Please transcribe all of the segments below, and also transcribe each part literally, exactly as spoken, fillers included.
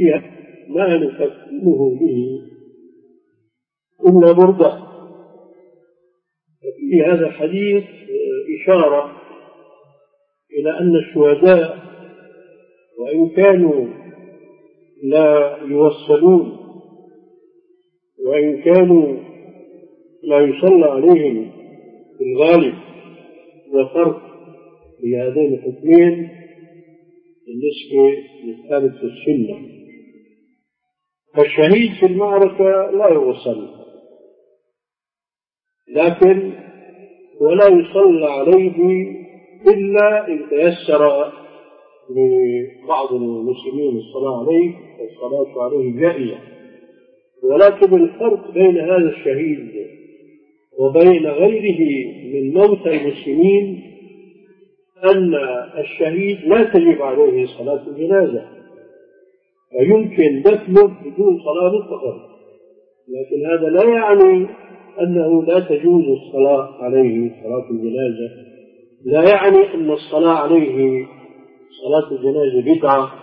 ما نفهمه به إلا بردة. في هذا الحديث إشارة إلى أن الشهداء وإن كانوا لا يوصلون وإن كانوا لا يصلى عليهم في الغالب، وفرق بهذين الحكمين بالنسبة للثابت في السنة. فالشهيد في المعركة لا يوصل، لكن ولا يصلى عليه إلا إن تيسر لبعض المسلمين الصلاة عليه، والصلاة عليه جائزة. ولكن الفرق بين هذا الشهيد وبين غيره من موتى المسلمين أن الشهيد لا تجب عليه صلاة الجنازة، ويمكن دفنه بدون صلاة مطلقة، لكن هذا لا يعني أنه لا تجوز الصلاة عليه صلاة الجنازة، لا يعني أن الصلاة عليه صلاة الجنازة بدعة،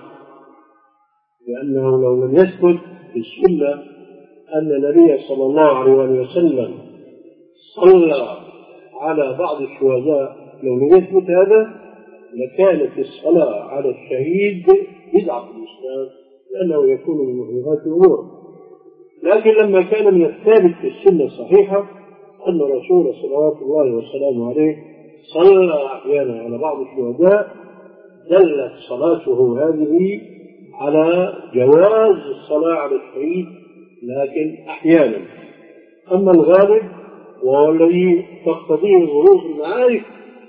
لأنه لو لم يثبت في السنة أن النبي صلى الله عليه وسلم صلى على بعض الشهداء، لو لم يثبت هذا لكانت الصلاة على الشهيد بدعة في الإسلام، لأنه يكون من محدثات الأمور. لكن لما كان من الثابت في السنة الصحيحة أن الرسول صلوات الله وسلامه عليه صلى أحيانا على بعض الشهداء، دلت صلاته هذه على جواز الصلاة على الشهيد، لكن أحيانا. أما الغالب وهو الذي تقتضيه ظروف المعارك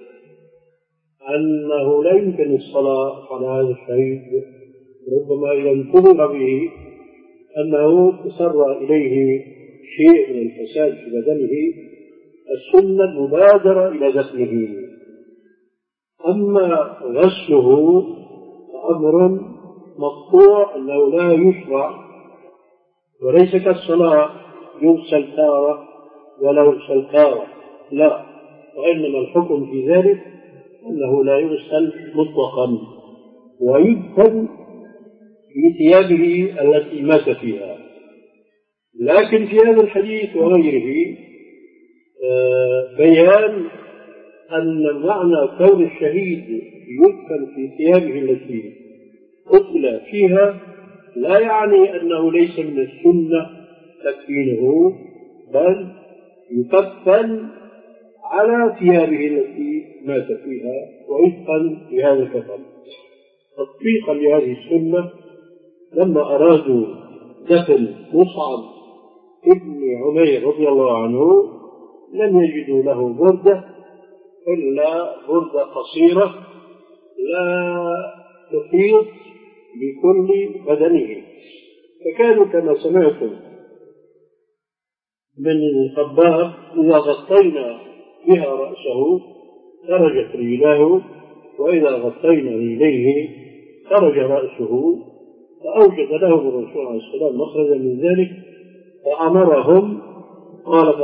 أنه لا يمكن الصلاة على هذا الشهيد، ربما إذا انتظر به أنه تسرى إليه شيء من الفساد في بدنه، السنة المبادرة إلى دفنه. أما غسله فأمر مقطوع أنه لا يشرع، وليس كالصلاة يغسل تارة ولا يغسل تارة، لا، وإنما الحكم في ذلك أنه لا يغسل مطلقا، ويدفن في ثيابه التي مات فيها. لكن في هذا الحديث وغيره بيان أن معنى كون الشهيد يدفن في ثيابه التي قتل فيها لا يعني أنه ليس من السنة تكفينه، بل يكفن على ثيابه التي مات فيها ويدفن بهذا الكفن تطبيقا لهذه السنة. لما أرادوا دفن مصعب ابن عمير رضي الله عنه لم يجدوا له بردة إلا بردة قصيرة لا تحيط بكل بدنه، فكانوا كما سمعتم من الخباب إذا غطينا بها رأسه خرجت رجلاه، وإذا غطينا رجليه خرج رأسه، فأوجد لهم الرسول عليه السلام مخرجا من ذلك فأمرهم، قال